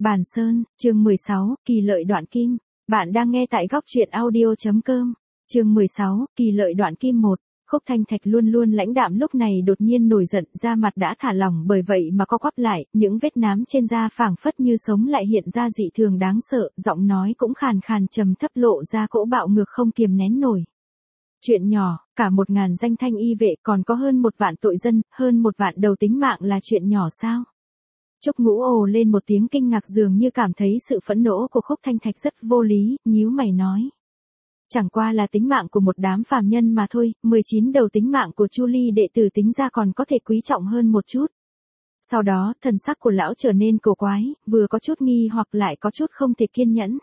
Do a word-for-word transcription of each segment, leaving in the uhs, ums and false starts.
Bàn Sơn, chương mười sáu, kỳ lợi đoạn kim. Bạn đang nghe tại góc truyện audio.com. Chương mười sáu, kỳ lợi đoạn kim một. Khúc Thanh Thạch luôn luôn lãnh đạm lúc này đột nhiên nổi giận, da mặt đã thả lỏng bởi vậy mà co quắp lại, những vết nám trên da phảng phất như sống lại hiện ra dị thường đáng sợ, giọng nói cũng khàn khàn trầm thấp lộ ra cỗ bạo ngược không kiềm nén nổi. Chuyện nhỏ, cả một ngàn danh thanh y vệ còn có hơn một vạn tội dân, hơn một vạn đầu tính mạng là chuyện nhỏ sao? Trúc Ngũ ồ lên một tiếng kinh ngạc dường như cảm thấy sự phẫn nộ của Khúc Thanh Thạch rất vô lý, nhíu mày nói. Chẳng qua là tính mạng của một đám phàm nhân mà thôi, mười chín đầu tính mạng của Chu Ly đệ tử tính ra còn có thể quý trọng hơn một chút. Sau đó, thần sắc của lão trở nên cổ quái, vừa có chút nghi hoặc lại có chút không thể kiên nhẫn.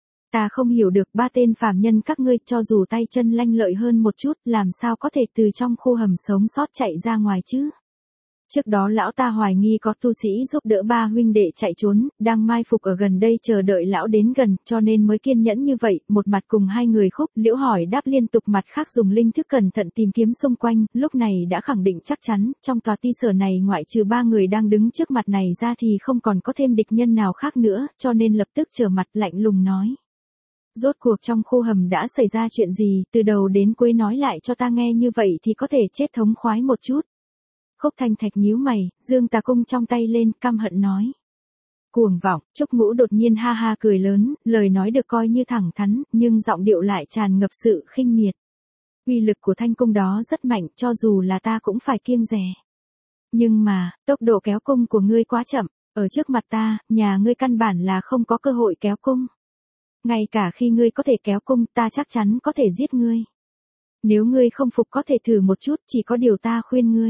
Ta không hiểu được ba tên phàm nhân các ngươi cho dù tay chân lanh lợi hơn một chút, làm sao có thể từ trong khu hầm sống sót chạy ra ngoài chứ? Trước đó lão ta hoài nghi có tu sĩ giúp đỡ ba huynh đệ chạy trốn, đang mai phục ở gần đây chờ đợi lão đến gần, cho nên mới kiên nhẫn như vậy, một mặt cùng hai người Khúc Liễu hỏi đáp liên tục, mặt khác dùng linh thức cẩn thận tìm kiếm xung quanh, lúc này đã khẳng định chắc chắn, trong tòa ti sở này ngoại trừ ba người đang đứng trước mặt này ra thì không còn có thêm địch nhân nào khác nữa, cho nên lập tức trở mặt lạnh lùng nói. Rốt cuộc trong khu hầm đã xảy ra chuyện gì, từ đầu đến cuối nói lại cho ta nghe như vậy thì có thể chết thống khoái một chút. Khúc Thanh Thạch nhíu mày, giương tà cung trong tay lên, căm hận nói. Cuồng vọng, Trúc Ngũ đột nhiên ha ha cười lớn, lời nói được coi như thẳng thắn, nhưng giọng điệu lại tràn ngập sự khinh miệt. Uy lực của thanh cung đó rất mạnh, cho dù là ta cũng phải kiêng dè. Nhưng mà, tốc độ kéo cung của ngươi quá chậm, ở trước mặt ta, nhà ngươi căn bản là không có cơ hội kéo cung. Ngay cả khi ngươi có thể kéo cung, ta chắc chắn có thể giết ngươi. Nếu ngươi không phục có thể thử một chút, chỉ có điều ta khuyên ngươi.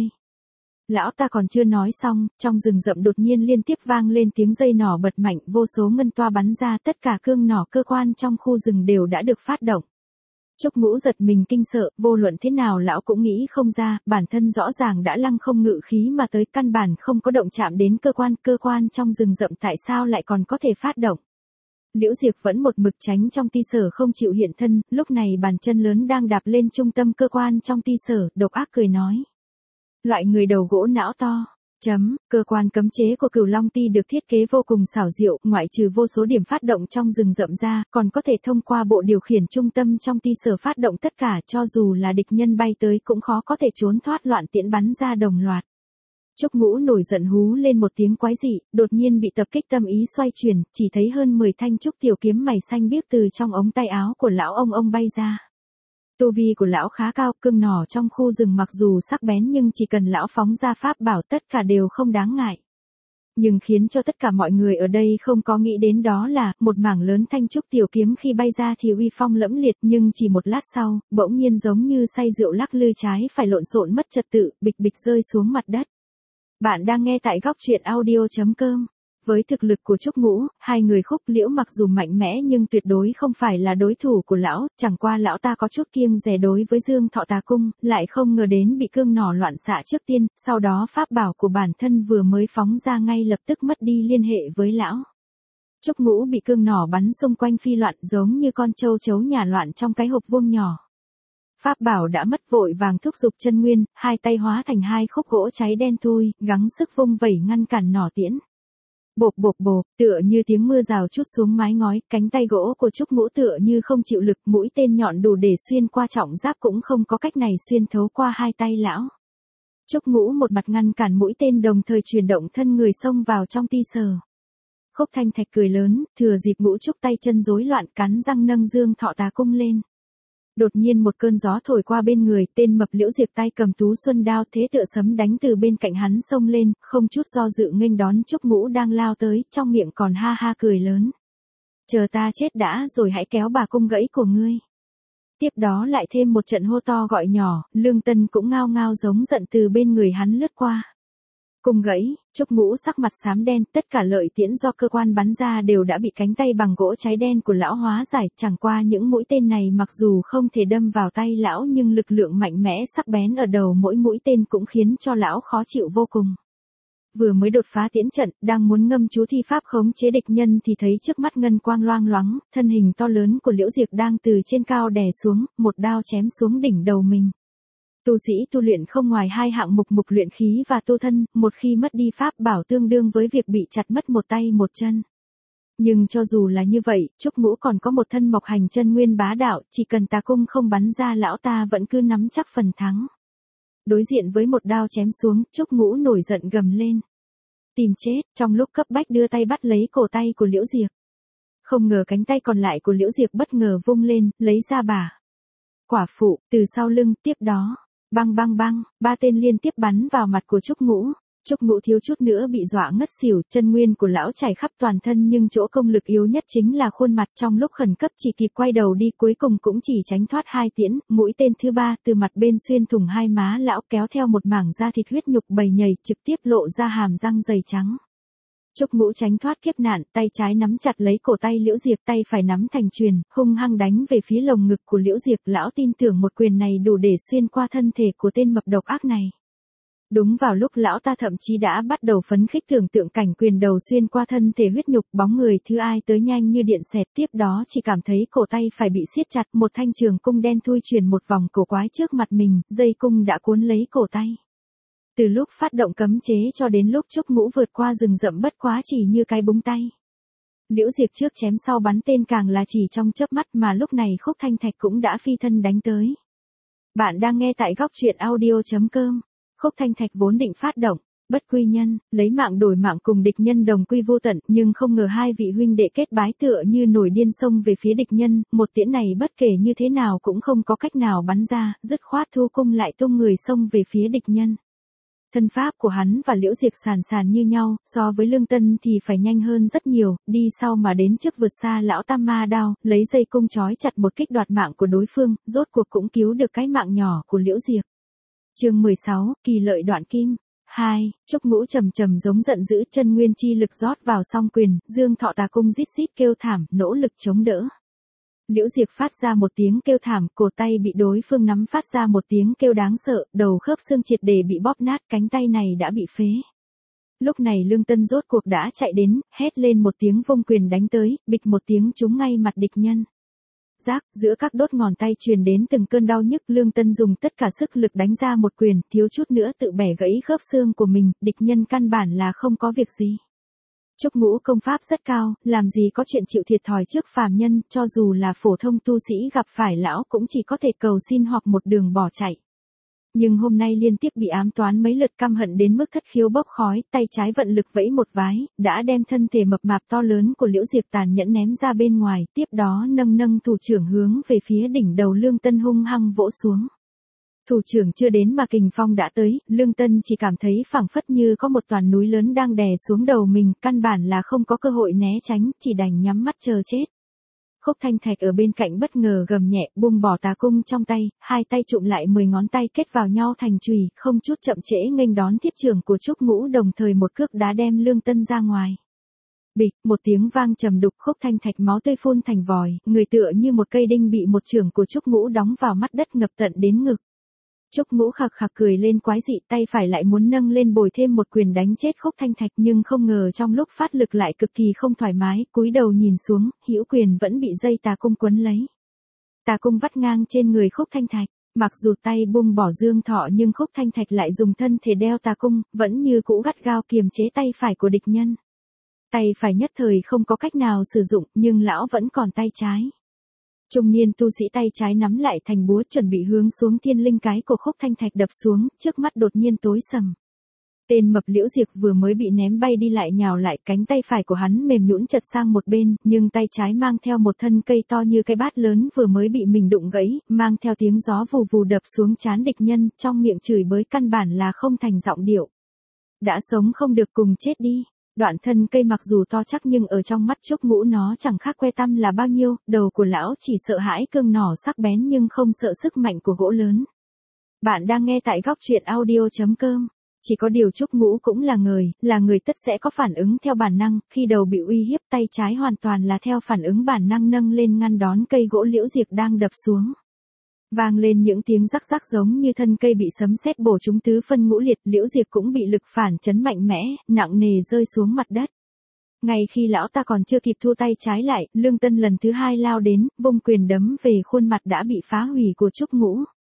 Lão ta còn chưa nói xong, trong rừng rậm đột nhiên liên tiếp vang lên tiếng dây nỏ bật mạnh, vô số ngân toa bắn ra, tất cả cương nỏ cơ quan trong khu rừng đều đã được phát động. Trúc Ngũ giật mình kinh sợ, vô luận thế nào lão cũng nghĩ không ra, bản thân rõ ràng đã lăng không ngự khí mà tới, căn bản không có động chạm đến cơ quan, cơ quan trong rừng rậm tại sao lại còn có thể phát động. Liễu Diệp vẫn một mực tránh trong ti sở không chịu hiện thân, lúc này bàn chân lớn đang đạp lên trung tâm cơ quan trong ti sở, độc ác cười nói. Loại người đầu gỗ não to, chấm, cơ quan cấm chế của Cửu Long Ti được thiết kế vô cùng xảo diệu, ngoại trừ vô số điểm phát động trong rừng rậm ra, còn có thể thông qua bộ điều khiển trung tâm trong ti sở phát động tất cả, cho dù là địch nhân bay tới cũng khó có thể trốn thoát loạn tiễn bắn ra đồng loạt. Trúc Ngũ nổi giận hú lên một tiếng quái dị, đột nhiên bị tập kích tâm ý xoay chuyển, chỉ thấy hơn mười thanh trúc tiểu kiếm mày xanh biếc từ trong ống tay áo của lão ông ông bay ra. Tu vi của lão khá cao, cương nỏ trong khu rừng mặc dù sắc bén nhưng chỉ cần lão phóng ra pháp bảo tất cả đều không đáng ngại. Nhưng khiến cho tất cả mọi người ở đây không có nghĩ đến đó là, một mảng lớn thanh trúc tiểu kiếm khi bay ra thì uy phong lẫm liệt, nhưng chỉ một lát sau, bỗng nhiên giống như say rượu lắc lư trái phải lộn xộn mất trật tự, bịch bịch rơi xuống mặt đất. Bạn đang nghe tại góc truyện audio.com. Với thực lực của Trúc Ngũ, hai người Khúc Liễu mặc dù mạnh mẽ nhưng tuyệt đối không phải là đối thủ của lão, chẳng qua lão ta có chút kiêng dè đối với Dương Thọ Tà Cung, lại không ngờ đến bị cương nỏ loạn xạ trước tiên, sau đó pháp bảo của bản thân vừa mới phóng ra ngay lập tức mất đi liên hệ với lão. Trúc Ngũ bị cương nỏ bắn xung quanh phi loạn giống như con trâu chấu nhả loạn trong cái hộp vuông nhỏ. Pháp bảo đã mất vội vàng thúc giục chân nguyên, hai tay hóa thành hai khúc gỗ cháy đen thui, gắng sức vung vẩy ngăn cản nỏ tiễn. Bộp bộp bộp, tựa như tiếng mưa rào trút xuống mái ngói, cánh tay gỗ của Trúc Ngũ tựa như không chịu lực, mũi tên nhọn đủ để xuyên qua trọng giáp cũng không có cách này xuyên thấu qua hai tay lão. Trúc Ngũ một mặt ngăn cản mũi tên đồng thời chuyển động thân người xông vào trong ti sở. Khúc Thanh Thạch cười lớn, thừa dịp Ngũ Trúc tay chân rối loạn cắn răng nâng Dương Thọ Tà Cung lên. Đột nhiên một cơn gió thổi qua bên người, tên mập Liễu Diệp tay cầm tú xuân đao thế tựa sấm đánh từ bên cạnh hắn xông lên, không chút do dự nghênh đón Trúc Ngũ đang lao tới, trong miệng còn ha ha cười lớn. Chờ ta chết đã rồi hãy kéo bà cung gãy của ngươi. Tiếp đó lại thêm một trận hô to gọi nhỏ, Lương Tân cũng ngao ngao giống giận từ bên người hắn lướt qua. Cung gãy, Trúc Ngũ sắc mặt xám đen, tất cả lợi tiễn do cơ quan bắn ra đều đã bị cánh tay bằng gỗ cháy đen của lão hóa giải, chẳng qua những mũi tên này mặc dù không thể đâm vào tay lão nhưng lực lượng mạnh mẽ sắc bén ở đầu mỗi mũi tên cũng khiến cho lão khó chịu vô cùng. Vừa mới đột phá tiễn trận, đang muốn ngâm chú thi pháp khống chế địch nhân thì thấy trước mắt ngân quang loang loáng, thân hình to lớn của Liễu Diệp đang từ trên cao đè xuống, một đao chém xuống đỉnh đầu mình. Tu sĩ tu luyện không ngoài hai hạng mục mục luyện khí và tu thân, một khi mất đi pháp bảo tương đương với việc bị chặt mất một tay một chân. Nhưng cho dù là như vậy, Trúc Ngũ còn có một thân mộc hành chân nguyên bá đạo, chỉ cần tà cung không bắn ra lão ta vẫn cứ nắm chắc phần thắng. Đối diện với một đao chém xuống, Trúc Ngũ nổi giận gầm lên. Tìm chết, trong lúc cấp bách đưa tay bắt lấy cổ tay của Liễu Diệp. Không ngờ cánh tay còn lại của Liễu Diệp bất ngờ vung lên, lấy ra bả quả phụ, từ sau lưng, tiếp đó, băng băng băng, ba tên liên tiếp bắn vào mặt của Trúc Ngũ. Trúc Ngũ thiếu chút nữa bị dọa ngất xỉu, chân nguyên của lão chảy khắp toàn thân nhưng chỗ công lực yếu nhất chính là khuôn mặt, trong lúc khẩn cấp chỉ kịp quay đầu đi, cuối cùng cũng chỉ tránh thoát hai tiễn, mũi tên thứ ba từ mặt bên xuyên thủng hai má lão, kéo theo một mảng da thịt huyết nhục bầy nhầy, trực tiếp lộ ra hàm răng dày trắng. Trúc Ngũ tránh thoát kiếp nạn, tay trái nắm chặt lấy cổ tay Liễu Diệp, tay phải nắm thành chuyền, hung hăng đánh về phía lồng ngực của Liễu Diệp, lão tin tưởng một quyền này đủ để xuyên qua thân thể của tên mập độc ác này. Đúng vào lúc lão ta thậm chí đã bắt đầu phấn khích tưởng tượng cảnh quyền đầu xuyên qua thân thể huyết nhục, bóng người thứ ai tới nhanh như điện xẹt, tiếp đó chỉ cảm thấy cổ tay phải bị siết chặt, một thanh trường cung đen thui chuyển một vòng cổ quái trước mặt mình, dây cung đã cuốn lấy cổ tay. Từ lúc phát động cấm chế cho đến lúc Trúc Ngũ vượt qua rừng rậm bất quá chỉ như cái búng tay. Liễu Diệp trước chém sau bắn tên càng là chỉ trong chớp mắt, mà lúc này Khúc Thanh Thạch cũng đã phi thân đánh tới. Bạn đang nghe tại góc truyện audio chấm com. Khúc Thanh Thạch vốn định phát động bất quy nhân, lấy mạng đổi mạng cùng địch nhân đồng quy vô tận, nhưng không ngờ hai vị huynh đệ kết bái tựa như nổi điên xông về phía địch nhân, một tiễn này bất kể như thế nào cũng không có cách nào bắn ra, dứt khoát thu cung lại tung người xông về phía địch nhân. Thân pháp của hắn và Liễu Diệp sàn sàn như nhau, so với Lương Tân thì phải nhanh hơn rất nhiều, đi sau mà đến trước vượt xa lão tam ma đao, lấy dây cung trói chặt một kích đoạt mạng của đối phương, rốt cuộc cũng cứu được cái mạng nhỏ của Liễu Diệp. Chương mười sáu, kỳ lợi đoạn kim. hai, Trúc Ngũ trầm trầm giống giận dữ, chân nguyên chi lực rót vào song quyền, Dương Thọ tà cung rít rít kêu thảm, nỗ lực chống đỡ. Liễu Diệp phát ra một tiếng kêu thảm, cổ tay bị đối phương nắm phát ra một tiếng kêu đáng sợ, đầu khớp xương triệt để bị bóp nát, cánh tay này đã bị phế. Lúc này Lương Tân rốt cuộc đã chạy đến, hét lên một tiếng vung quyền đánh tới, bịch một tiếng trúng ngay mặt địch nhân. Rác, giữa các đốt ngón tay truyền đến từng cơn đau nhức, Lương Tân dùng tất cả sức lực đánh ra một quyền, thiếu chút nữa tự bẻ gãy khớp xương của mình, địch nhân căn bản là không có việc gì. Trúc Ngũ công pháp rất cao, làm gì có chuyện chịu thiệt thòi trước phàm nhân, cho dù là phổ thông tu sĩ gặp phải lão cũng chỉ có thể cầu xin hoặc một đường bỏ chạy. Nhưng hôm nay liên tiếp bị ám toán mấy lượt, căm hận đến mức thất khiếu bốc khói, tay trái vận lực vẫy một vái, đã đem thân thể mập mạp to lớn của Liễu Diệp tàn nhẫn ném ra bên ngoài, tiếp đó nâng nâng thủ trưởng hướng về phía đỉnh đầu Lương Tân hung hăng vỗ xuống. Thủ trưởng chưa đến mà kình phong đã tới, Lương Tân chỉ cảm thấy phảng phất như có một toàn núi lớn đang đè xuống đầu mình, căn bản là không có cơ hội né tránh, chỉ đành nhắm mắt chờ chết. Khúc Thanh Thạch ở bên cạnh bất ngờ gầm nhẹ, buông bỏ tà cung trong tay, hai tay trụm lại mười ngón tay kết vào nhau thành chùy, không chút chậm trễ nghênh đón thiết trưởng của Trúc Ngũ, đồng thời một cước đá đem Lương Tân ra ngoài. Bịch, một tiếng vang trầm đục, Khúc Thanh Thạch máu tươi phun thành vòi, người tựa như một cây đinh bị một chưởng của Trúc Ngũ đóng vào mắt đất ngập tận đến ngực. Trúc Ngũ khạc khạc cười lên quái dị, tay phải lại muốn nâng lên bồi thêm một quyền đánh chết Khúc Thanh Thạch, nhưng không ngờ trong lúc phát lực lại cực kỳ không thoải mái, cúi đầu nhìn xuống, hữu quyền vẫn bị dây tà cung quấn lấy. Tà cung vắt ngang trên người Khúc Thanh Thạch, mặc dù tay buông bỏ Dương Thọ nhưng Khúc Thanh Thạch lại dùng thân thể đeo tà cung, vẫn như cũ gắt gao kiềm chế tay phải của địch nhân. Tay phải nhất thời không có cách nào sử dụng, nhưng lão vẫn còn tay trái. Trung niên tu sĩ tay trái nắm lại thành búa chuẩn bị hướng xuống thiên linh cái của Khúc Thanh Thạch đập xuống, trước mắt đột nhiên tối sầm. Tên mập Liễu Diệp vừa mới bị ném bay đi lại nhào lại, cánh tay phải của hắn mềm nhũn chật sang một bên, nhưng tay trái mang theo một thân cây to như cái bát lớn vừa mới bị mình đụng gãy, mang theo tiếng gió vù vù đập xuống trán địch nhân, trong miệng chửi bới căn bản là không thành giọng điệu. Đã sống không được cùng chết đi. Đoạn thân cây mặc dù to chắc nhưng ở trong mắt Trúc Ngũ nó chẳng khác que tăm là bao nhiêu, đầu của lão chỉ sợ hãi cương nỏ sắc bén nhưng không sợ sức mạnh của gỗ lớn. Bạn đang nghe tại góc truyện audio chấm com. Chỉ có điều Trúc Ngũ cũng là người, là người tất sẽ có phản ứng theo bản năng, khi đầu bị uy hiếp tay trái hoàn toàn là theo phản ứng bản năng nâng lên ngăn đón cây gỗ Liễu Diệp đang đập xuống. Vang lên những tiếng rắc rắc giống như thân cây bị sấm sét bổ trúng tứ phân ngũ liệt, Liễu Diệp cũng bị lực phản chấn mạnh mẽ, nặng nề rơi xuống mặt đất. Ngay khi lão ta còn chưa kịp thu tay trái lại, Lương Tân lần thứ hai lao đến, vung quyền đấm về khuôn mặt đã bị phá hủy của Trúc Ngũ.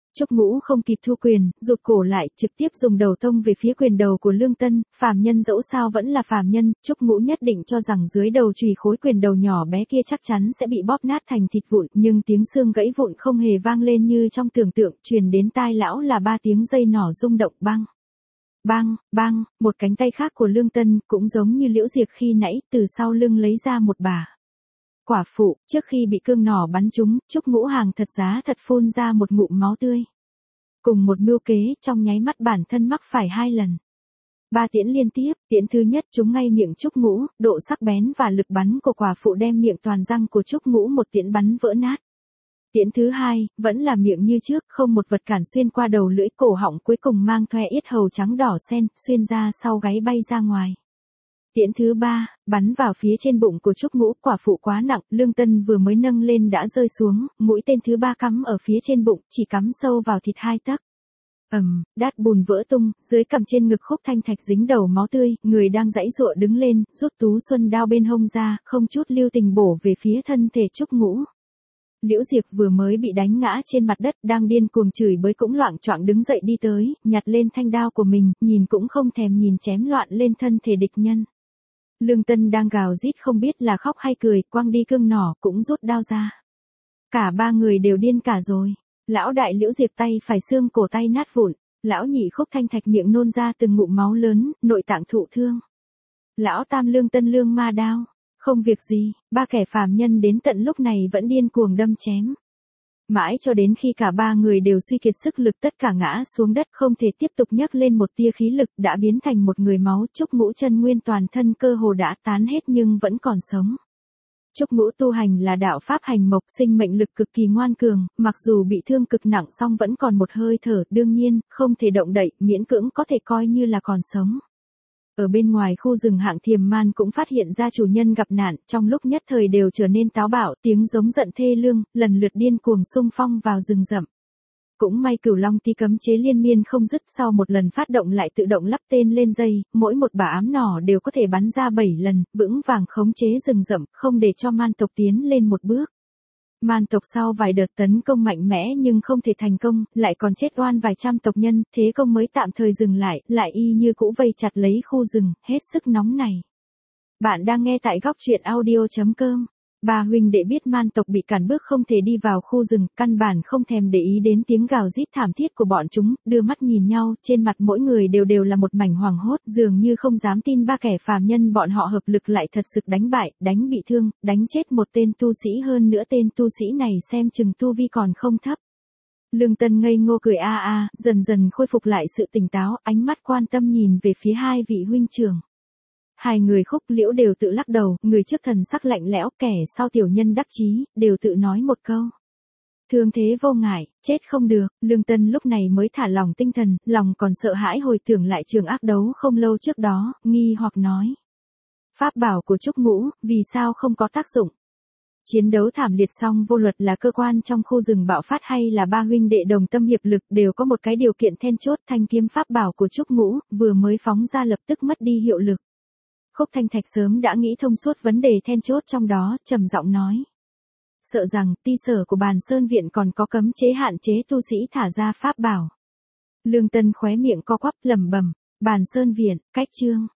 Trúc Ngũ không kịp thu quyền, rụt cổ lại, trực tiếp dùng đầu tông về phía quyền đầu của Lương Tân, phàm nhân dẫu sao vẫn là phàm nhân, Trúc Ngũ nhất định cho rằng dưới đầu chùy khối quyền đầu nhỏ bé kia chắc chắn sẽ bị bóp nát thành thịt vụn, nhưng tiếng xương gãy vụn không hề vang lên như trong tưởng tượng, truyền đến tai lão là ba tiếng dây nỏ rung động băng. Bang, bang, một cánh tay khác của Lương Tân cũng giống như Liễu Diệp khi nãy, từ sau lưng lấy ra một bả. Quả phụ, trước khi bị cương nỏ bắn trúng, Trúc Ngũ Hàng thật giá thật phun ra một ngụm máu tươi. Cùng một mưu kế, trong nháy mắt bản thân mắc phải hai lần. Ba tiễn liên tiếp, tiễn thứ nhất trúng ngay miệng Trúc Ngũ, độ sắc bén và lực bắn của quả phụ đem miệng toàn răng của Trúc Ngũ một tiễn bắn vỡ nát. Tiễn thứ hai, vẫn là miệng như trước, không một vật cản xuyên qua đầu lưỡi, cổ họng cuối cùng mang thoe yết hầu trắng đỏ sen, xuyên ra sau gáy bay ra ngoài. Tiễn thứ ba, bắn vào phía trên bụng của Trúc Ngũ, quả phụ quá nặng, Lương Tân vừa mới nâng lên đã rơi xuống, mũi tên thứ ba cắm ở phía trên bụng, chỉ cắm sâu vào thịt hai tấc. Ầm, um, đát bùn vỡ tung, dưới cằm trên ngực Khúc Thanh Thạch dính đầu máu tươi, người đang giãy giụa đứng lên, rút Tú Xuân đao bên hông ra, không chút lưu tình bổ về phía thân thể Trúc Ngũ. Liễu Diệp vừa mới bị đánh ngã trên mặt đất, đang điên cuồng chửi bới cũng loạng choạng đứng dậy đi tới, nhặt lên thanh đao của mình, nhìn cũng không thèm nhìn chém loạn lên thân thể địch nhân. Lương Tân đang gào rít không biết là khóc hay cười, quăng đi cương nỏ cũng rút đao ra. Cả ba người đều điên cả rồi. Lão đại Liễu Diệp tay phải xương cổ tay nát vụn, lão nhị Khúc Thanh Thạch miệng nôn ra từng ngụm máu lớn, nội tạng thụ thương. Lão tam Lương Tân lương ma đao, không việc gì, ba kẻ phàm nhân đến tận lúc này vẫn điên cuồng đâm chém. Mãi cho đến khi cả ba người đều suy kiệt sức lực, tất cả ngã xuống đất, không thể tiếp tục nhấc lên một tia khí lực, đã biến thành một người máu. Trúc Ngũ chân nguyên toàn thân cơ hồ đã tán hết nhưng vẫn còn sống. Trúc Ngũ tu hành là đạo pháp hành mộc, sinh mệnh lực cực kỳ ngoan cường, mặc dù bị thương cực nặng song vẫn còn một hơi thở, đương nhiên, không thể động đậy, miễn cưỡng có thể coi như là còn sống. Ở bên ngoài khu rừng Hạng Thiềm Man cũng phát hiện ra chủ nhân gặp nạn, trong lúc nhất thời đều trở nên táo bạo, tiếng giống giận thê lương, lần lượt điên cuồng xung phong vào rừng rậm. Cũng may Cửu Long Ti cấm chế liên miên không dứt, sau một lần phát động lại tự động lắp tên lên dây, mỗi một bả ám nỏ đều có thể bắn ra bảy lần, vững vàng khống chế rừng rậm, không để cho man tộc tiến lên một bước. Man tộc sau vài đợt tấn công mạnh mẽ nhưng không thể thành công, lại còn chết oan vài trăm tộc nhân, thế công mới tạm thời dừng lại, lại y như cũ vây chặt lấy khu rừng, hết sức nóng này. Bạn đang nghe tại góc truyện audio chấm com. Ba huynh đệ biết man tộc bị cản bước không thể đi vào khu rừng, căn bản không thèm để ý đến tiếng gào rít thảm thiết của bọn chúng, đưa mắt nhìn nhau, trên mặt mỗi người đều đều là một mảnh hoảng hốt, dường như không dám tin ba kẻ phàm nhân bọn họ hợp lực lại thật sự đánh bại, đánh bị thương, đánh chết một tên tu sĩ, hơn nữa tên tu sĩ này xem chừng tu vi còn không thấp. Lương Tân ngây ngô cười a a, dần dần khôi phục lại sự tỉnh táo, ánh mắt quan tâm nhìn về phía hai vị huynh trưởng. Hai người Khúc Liễu đều tự lắc đầu, người trước thần sắc lạnh lẽo, kẻ sau tiểu nhân đắc chí, đều tự nói một câu. Thương thế vô ngại, chết không được. Lương Tân lúc này mới thả lòng tinh thần, lòng còn sợ hãi hồi tưởng lại trường ác đấu không lâu trước đó, nghi hoặc nói. Pháp bảo của Trúc Ngũ, vì sao không có tác dụng? Chiến đấu thảm liệt xong, vô luận là cơ quan trong khu rừng bạo phát hay là ba huynh đệ đồng tâm hiệp lực, đều có một cái điều kiện then chốt, thanh kiếm pháp bảo của Trúc Ngũ, vừa mới phóng ra lập tức mất đi hiệu lực. Khúc Thanh Thạch sớm đã nghĩ thông suốt vấn đề then chốt trong đó, trầm giọng nói. Sợ rằng, ti sở của Bàn Sơn Viện còn có cấm chế hạn chế tu sĩ thả ra pháp bảo. Lương Tân khóe miệng co quắp lẩm bẩm, Bàn Sơn Viện, cách chương.